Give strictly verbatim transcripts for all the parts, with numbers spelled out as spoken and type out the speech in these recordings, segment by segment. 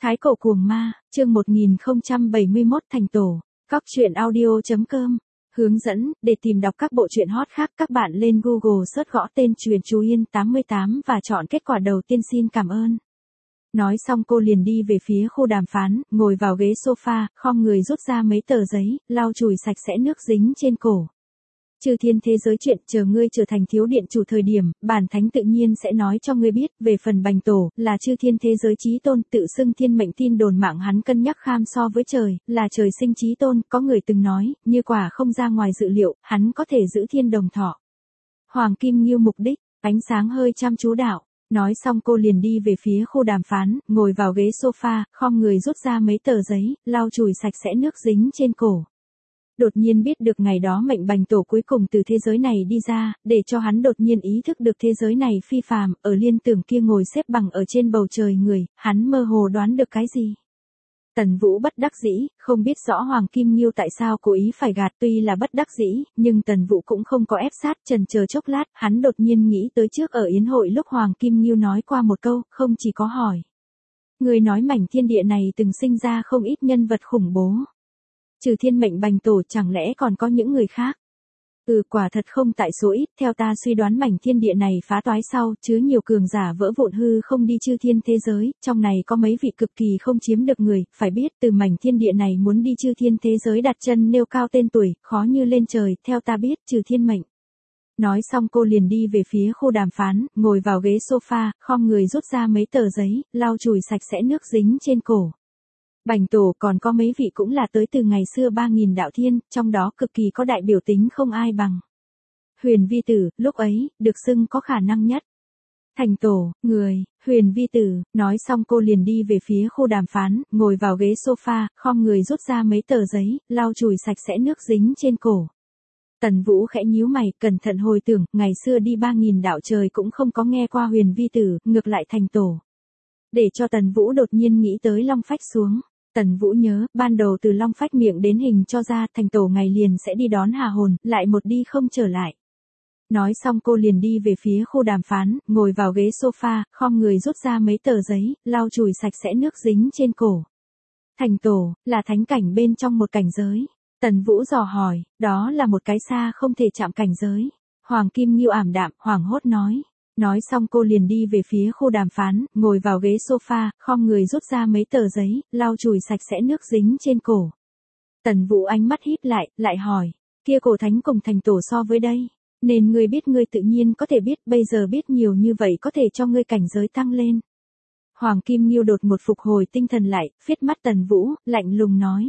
Thái cổ cuồng ma, chương một nghìn không trăm bảy mươi mốt thành tổ, cóc truyện audio chấm com. Hướng dẫn, để tìm đọc các bộ truyện hot khác các bạn lên Google search gõ tên truyện Chú Yên tám mươi tám và chọn kết quả đầu tiên xin cảm ơn. Nói xong cô liền đi về phía khu đàm phán, ngồi vào ghế sofa, khom người rút ra mấy tờ giấy, lau chùi sạch sẽ nước dính trên cổ. Chư thiên thế giới chuyện, chờ ngươi trở thành thiếu điện chủ thời điểm, bản thánh tự nhiên sẽ nói cho ngươi biết, về phần Bành Tổ, là chư thiên thế giới chí tôn, tự xưng thiên mệnh tin đồn mạng hắn cân nhắc kham so với trời, là trời sinh chí tôn, có người từng nói, như quả không ra ngoài dự liệu, hắn có thể giữ thiên đồng thọ. Hoàng Kim Nghiêu mục đích, ánh sáng hơi chăm chú đạo. Nói xong cô liền đi về phía khu đàm phán, ngồi vào ghế sofa, khom người rút ra mấy tờ giấy, lau chùi sạch sẽ nước dính trên cổ. Đột nhiên biết được ngày đó mệnh Bành Tổ cuối cùng từ thế giới này đi ra, để cho hắn đột nhiên ý thức được thế giới này phi phàm, ở liên tưởng kia ngồi xếp bằng ở trên bầu trời người, hắn mơ hồ đoán được cái gì. Tần Vũ bất đắc dĩ, không biết rõ Hoàng Kim Nghiêu tại sao cố ý phải gạt, tuy là bất đắc dĩ, nhưng Tần Vũ cũng không có ép sát, chần chờ chốc lát, hắn đột nhiên nghĩ tới trước ở yến hội lúc Hoàng Kim Nghiêu nói qua một câu, không chỉ có hỏi. Người nói mảnh thiên địa này từng sinh ra không ít nhân vật khủng bố. Trừ thiên mệnh Bành Tổ chẳng lẽ còn có những người khác? Ừ, quả thật không tại số ít, theo ta suy đoán mảnh thiên địa này phá toái sau, chứa nhiều cường giả vỡ vụn hư không đi chư thiên thế giới, trong này có mấy vị cực kỳ không chiếm được người, phải biết từ mảnh thiên địa này muốn đi chư thiên thế giới đặt chân nêu cao tên tuổi, khó như lên trời, theo ta biết, trừ thiên mệnh. Nói xong cô liền đi về phía khu đàm phán, ngồi vào ghế sofa, khom người rút ra mấy tờ giấy, lau chùi sạch sẽ nước dính trên cổ. Bành Tổ còn có mấy vị cũng là tới từ ngày xưa ba nghìn đạo thiên, trong đó cực kỳ có đại biểu tính không ai bằng. Huyền Vi Tử, lúc ấy, được xưng có khả năng nhất. Thành tổ, người, Huyền Vi Tử, nói xong cô liền đi về phía khu đàm phán, ngồi vào ghế sofa, khom người rút ra mấy tờ giấy, lau chùi sạch sẽ nước dính trên cổ. Tần Vũ khẽ nhíu mày, cẩn thận hồi tưởng, ngày xưa đi ba nghìn đạo trời cũng không có nghe qua Huyền Vi Tử, ngược lại thành tổ. Để cho Tần Vũ đột nhiên nghĩ tới Long Phách xuống. Tần Vũ nhớ, ban đầu từ Long Phách miệng đến hình cho ra, thành tổ ngày liền sẽ đi đón hà hồn, lại một đi không trở lại. Nói xong cô liền đi về phía khu đàm phán, ngồi vào ghế sofa, khom người rút ra mấy tờ giấy, lau chùi sạch sẽ nước dính trên cổ. Thành tổ, là thánh cảnh bên trong một cảnh giới. Tần Vũ dò hỏi, đó là một cái xa không thể chạm cảnh giới. Hoàng Kim Nghiêu ảm đạm, hoảng hốt nói. Nói xong cô liền đi về phía khu đàm phán, ngồi vào ghế sofa, khom người rút ra mấy tờ giấy, lau chùi sạch sẽ nước dính trên cổ. Tần Vũ ánh mắt híp lại, lại hỏi, kia cổ thánh cùng thành tổ so với đây, nên ngươi biết ngươi tự nhiên có thể biết, bây giờ biết nhiều như vậy có thể cho ngươi cảnh giới tăng lên. Hoàng Kim Nghiêu đột một phục hồi tinh thần lại, phiết mắt Tần Vũ, lạnh lùng nói.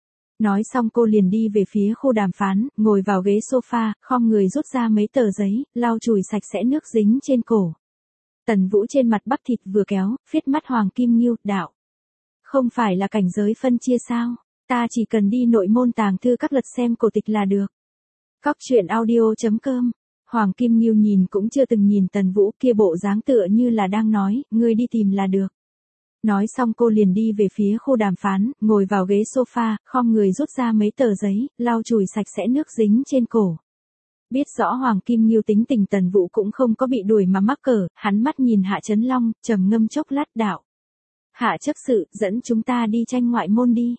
Nói xong cô liền đi về phía khu đàm phán, ngồi vào ghế sofa, khom người rút ra mấy tờ giấy, lau chùi sạch sẽ nước dính trên cổ. Tần Vũ trên mặt bắp thịt vừa kéo, phiết mắt Hoàng Kim Nghiêu, đạo. Không phải là cảnh giới phân chia sao, ta chỉ cần đi nội môn tàng thư các lật xem cổ tịch là được. Cóc truyện audio chấm com. Hoàng Kim Nghiêu nhìn cũng chưa từng nhìn Tần Vũ, kia bộ dáng tựa như là đang nói, ngươi đi tìm là được. Nói xong cô liền đi về phía khu đàm phán, ngồi vào ghế sofa, khom người rút ra mấy tờ giấy, lau chùi sạch sẽ nước dính trên cổ. Biết rõ Hoàng Kim Nghiêu tính tình Tần Vũ cũng không có bị đuổi mà mắc cỡ, hắn mắt nhìn Hạ Chấn Long, trầm ngâm chốc lát đạo. Hạ chấp sự, dẫn chúng ta đi tranh ngoại môn đi.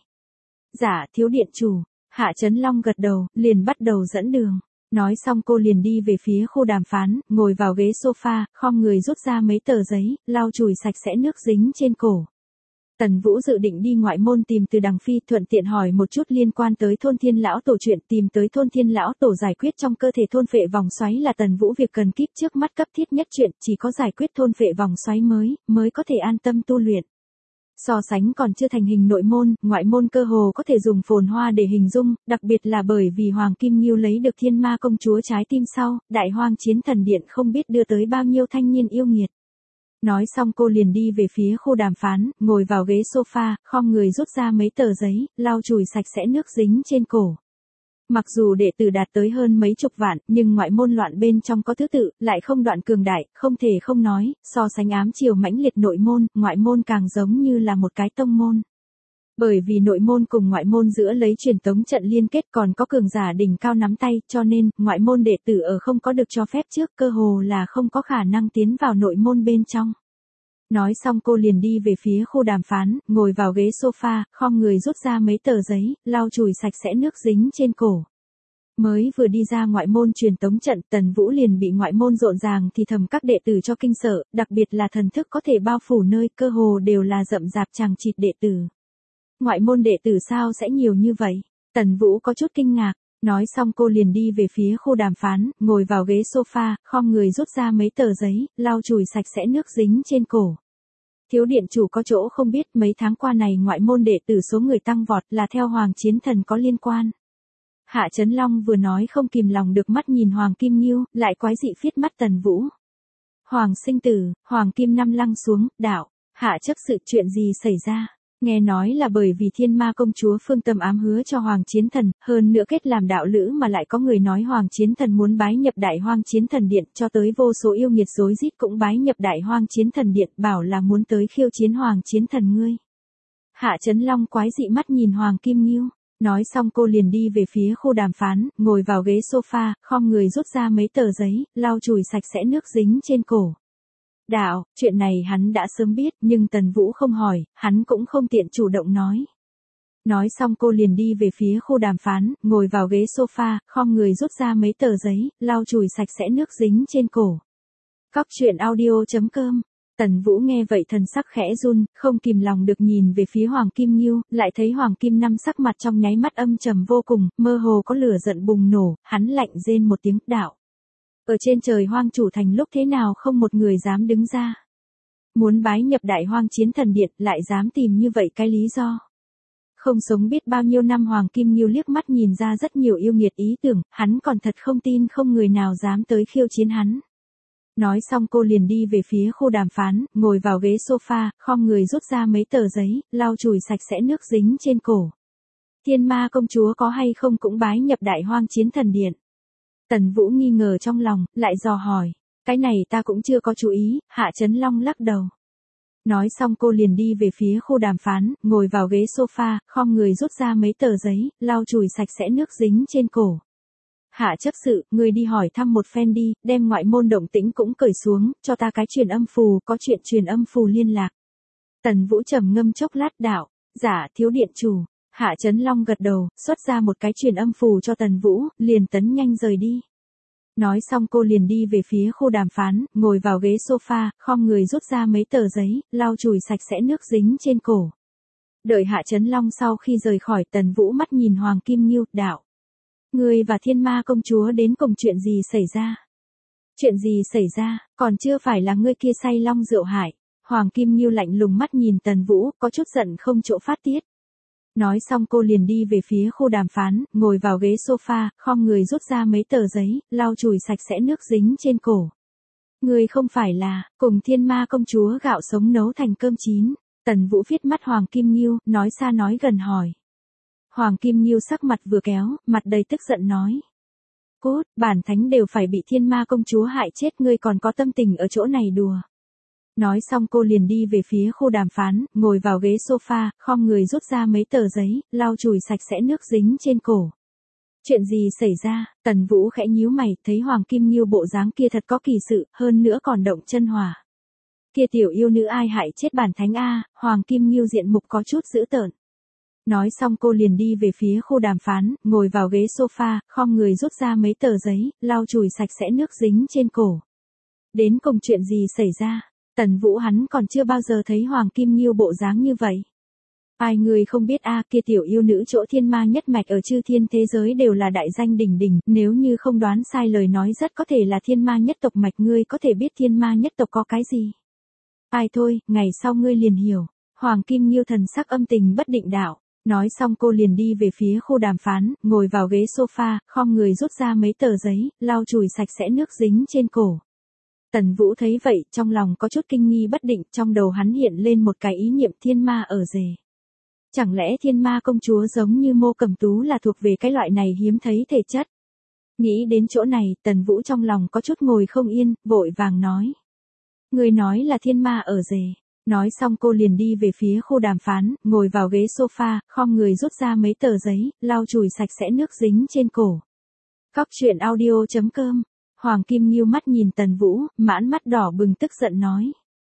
Dạ, thiếu điện chủ. Hạ Chấn Long gật đầu, liền bắt đầu dẫn đường. Nói xong cô liền đi về phía khu đàm phán, ngồi vào ghế sofa, khom người rút ra mấy tờ giấy, lau chùi sạch sẽ nước dính trên cổ. Tần Vũ dự định đi ngoại môn tìm từ Đằng Phi, thuận tiện hỏi một chút liên quan tới thôn Thiên Lão Tổ chuyện, tìm tới thôn Thiên Lão Tổ giải quyết trong cơ thể thôn phệ vòng xoáy là Tần Vũ việc cần kíp trước mắt cấp thiết nhất, chuyện chỉ có giải quyết thôn phệ vòng xoáy mới, mới có thể an tâm tu luyện. So sánh còn chưa thành hình nội môn, ngoại môn cơ hồ có thể dùng phồn hoa để hình dung, đặc biệt là bởi vì Hoàng Kim Nghiêu lấy được Thiên Ma công chúa trái tim sau, Đại Hoang Chiến Thần Điện không biết đưa tới bao nhiêu thanh niên yêu nghiệt. Nói xong cô liền đi về phía khu đàm phán, ngồi vào ghế sofa, khom người rút ra mấy tờ giấy, lau chùi sạch sẽ nước dính trên cổ. Mặc dù đệ tử đạt tới hơn mấy chục vạn, nhưng ngoại môn loạn bên trong có thứ tự, lại không đoạn cường đại, không thể không nói, so sánh ám chiều mãnh liệt nội môn, ngoại môn càng giống như là một cái tông môn. Bởi vì nội môn cùng ngoại môn giữa lấy truyền tống trận liên kết còn có cường giả đỉnh cao nắm tay, cho nên, ngoại môn đệ tử ở không có được cho phép trước cơ hồ là không có khả năng tiến vào nội môn bên trong. Nói xong cô liền đi về phía khu đàm phán, ngồi vào ghế sofa, khom người rút ra mấy tờ giấy, lau chùi sạch sẽ nước dính trên cổ. Mới vừa đi ra ngoại môn truyền tống trận, Tần Vũ liền bị ngoại môn rộn ràng thì thầm các đệ tử cho kinh sợ, đặc biệt là thần thức có thể bao phủ nơi cơ hồ đều là rậm rạp chằng chịt đệ tử. Ngoại môn đệ tử sao sẽ nhiều như vậy? Tần Vũ có chút kinh ngạc. Nói xong cô liền đi về phía khu đàm phán, ngồi vào ghế sofa, khom người rút ra mấy tờ giấy, lau chùi sạch sẽ nước dính trên cổ. Thiếu điện chủ có chỗ không biết, mấy tháng qua này ngoại môn đệ tử số người tăng vọt là theo Hoàng Chiến Thần có liên quan. Hạ Chấn Long vừa nói không kìm lòng được mắt nhìn Hoàng Kim Nghiêu, lại quái dị phiết mắt Tần Vũ. Hoàng sinh tử, Hoàng Kim Năm lăng xuống, đạo, hạ chấp sự chuyện gì xảy ra? Nghe nói là bởi vì Thiên Ma công chúa Phương Tâm ám hứa cho Hoàng Chiến Thần, hơn nữa kết làm đạo lữ mà lại có người nói Hoàng Chiến Thần muốn bái nhập Đại Hoang Chiến Thần Điện, cho tới vô số yêu nghiệt rối rít cũng bái nhập Đại Hoang Chiến Thần Điện, bảo là muốn tới khiêu chiến Hoàng Chiến Thần ngươi. Hạ Chấn Long quái dị mắt nhìn Hoàng Kim Nghiêu, nói xong cô liền đi về phía khu đàm phán, ngồi vào ghế sofa, khom người rút ra mấy tờ giấy, lau chùi sạch sẽ nước dính trên cổ. Đạo, chuyện này hắn đã sớm biết, nhưng Tần Vũ không hỏi, hắn cũng không tiện chủ động nói. Nói xong cô liền đi về phía khu đàm phán, ngồi vào ghế sofa, khom người rút ra mấy tờ giấy, lau chùi sạch sẽ nước dính trên cổ. Cóc truyện audio chấm com. Tần Vũ nghe vậy thần sắc khẽ run, không kìm lòng được nhìn về phía Hoàng Kim Nghiêu, lại thấy Hoàng Kim Năm sắc mặt trong nháy mắt âm trầm vô cùng, mơ hồ có lửa giận bùng nổ, hắn lạnh rên một tiếng, đạo. Ở trên trời Hoang Chủ Thành lúc thế nào không một người dám đứng ra. Muốn bái nhập Đại Hoang Chiến Thần Điện lại dám tìm như vậy cái lý do. Không sống biết bao nhiêu năm Hoàng Kim Nghiêu liếc mắt nhìn ra rất nhiều yêu nghiệt ý tưởng, hắn còn thật không tin không người nào dám tới khiêu chiến hắn. Nói xong cô liền đi về phía khu đàm phán, ngồi vào ghế sofa, khom người rút ra mấy tờ giấy, lau chùi sạch sẽ nước dính trên cổ. Thiên Ma công chúa có hay không cũng bái nhập Đại Hoang Chiến Thần Điện. Tần Vũ nghi ngờ trong lòng, lại dò hỏi. Cái này ta cũng chưa có chú ý, Hạ Chấn Long lắc đầu. Nói xong cô liền đi về phía khu đàm phán, ngồi vào ghế sofa, khom người rút ra mấy tờ giấy, lau chùi sạch sẽ nước dính trên cổ. Hạ chấp sự, người đi hỏi thăm một phen đi, đem ngoại môn động tĩnh cũng cởi xuống, cho ta cái truyền âm phù, có chuyện truyền âm phù liên lạc. Tần Vũ trầm ngâm chốc lát, đạo, dạ thiếu điện chủ. Hạ Chấn Long gật đầu, xuất ra một cái truyền âm phù cho Tần Vũ, liền tấn nhanh rời đi. Nói xong cô liền đi về phía khu đàm phán, ngồi vào ghế sofa, khom người rút ra mấy tờ giấy, lau chùi sạch sẽ nước dính trên cổ. Đợi Hạ Chấn Long sau khi rời khỏi, Tần Vũ mắt nhìn Hoàng Kim Nghiêu, đạo. Ngươi và Thiên Ma công chúa đến cùng chuyện gì xảy ra? Chuyện gì xảy ra, còn chưa phải là ngươi kia say long rượu hại. Hoàng Kim Nghiêu lạnh lùng mắt nhìn Tần Vũ, có chút giận không chỗ phát tiết. Nói xong cô liền đi về phía khu đàm phán, ngồi vào ghế sofa, khom người rút ra mấy tờ giấy, lau chùi sạch sẽ nước dính trên cổ. Ngươi không phải là, cùng Thiên Ma công chúa gạo sống nấu thành cơm chín. Tần Vũ viết mắt Hoàng Kim Nghiêu, nói xa nói gần hỏi. Hoàng Kim Nghiêu sắc mặt vừa kéo, mặt đầy tức giận nói. Cốt, bản thánh đều phải bị Thiên Ma công chúa hại chết, ngươi còn có tâm tình ở chỗ này đùa. Nói xong cô liền đi về phía khu đàm phán, ngồi vào ghế sofa, khom người rút ra mấy tờ giấy, lau chùi sạch sẽ nước dính trên cổ. Chuyện gì xảy ra? Tần Vũ khẽ nhíu mày, thấy Hoàng Kim Nghiêu bộ dáng kia thật có kỳ sự, hơn nữa còn động chân hỏa. Kia tiểu yêu nữ ai hại chết bản thánh a? Hoàng Kim Nghiêu diện mục có chút dữ tợn. Nói xong cô liền đi về phía khu đàm phán, ngồi vào ghế sofa, khom người rút ra mấy tờ giấy, lau chùi sạch sẽ nước dính trên cổ. Đến cùng chuyện gì xảy ra? Tần Vũ hắn còn chưa bao giờ thấy Hoàng Kim Nghiêu bộ dáng như vậy. Ai người không biết a, kia tiểu yêu nữ chỗ thiên ma nhất mạch ở chư thiên thế giới đều là đại danh đỉnh đỉnh, nếu như không đoán sai lời nói rất có thể là thiên ma nhất tộc mạch, ngươi có thể biết thiên ma nhất tộc có cái gì? Ai thôi, ngày sau ngươi liền hiểu. Hoàng Kim Nghiêu thần sắc âm tình bất định đạo. Nói xong cô liền đi về phía khu đàm phán, ngồi vào ghế sofa, khom người rút ra mấy tờ giấy, lau chùi sạch sẽ nước dính trên cổ. Tần Vũ thấy vậy, trong lòng có chút kinh nghi bất định, trong đầu hắn hiện lên một cái ý niệm thiên ma ở rể. Chẳng lẽ Thiên Ma công chúa giống như Mộ Cẩm Tú là thuộc về cái loại này hiếm thấy thể chất? Nghĩ đến chỗ này, Tần Vũ trong lòng có chút ngồi không yên, vội vàng nói. Người nói là thiên ma ở rể. Nói xong cô liền đi về phía khu đàm phán, ngồi vào ghế sofa, khom người rút ra mấy tờ giấy, lau chùi sạch sẽ nước dính trên cổ. Cóc truyện audio chấm com. Hoàng Kim Nghiêu mắt nhìn Tần Vũ, mãn mắt đỏ bừng tức giận nói.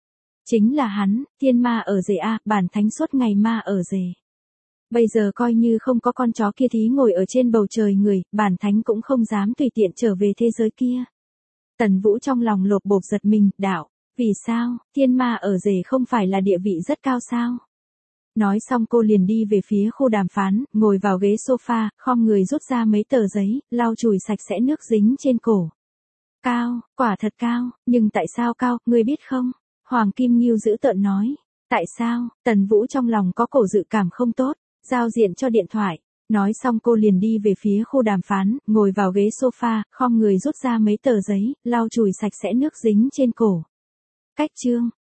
Chính là hắn, thiên ma ở rể a, bản thánh suốt ngày ma ở rể. Bây giờ coi như không có con chó kia thí ngồi ở trên bầu trời người, bản thánh cũng không dám tùy tiện trở về thế giới kia. Tần Vũ trong lòng lột bột giật mình, đạo, vì sao, thiên ma ở rể không phải là địa vị rất cao sao? Nói xong cô liền đi về phía khu đàm phán, ngồi vào ghế sofa, khom người rút ra mấy tờ giấy, lau chùi sạch sẽ nước dính trên cổ. Cao, quả thật cao, nhưng tại sao cao, ngươi biết không? Hoàng Kim Nghiêu dữ tợn nói. Tại sao? Tần Vũ trong lòng có cổ dự cảm không tốt, giao diện cho điện thoại. Nói xong cô liền đi về phía khu đàm phán, ngồi vào ghế sofa, khom người rút ra mấy tờ giấy, lau chùi sạch sẽ nước dính trên cổ. Cách chương.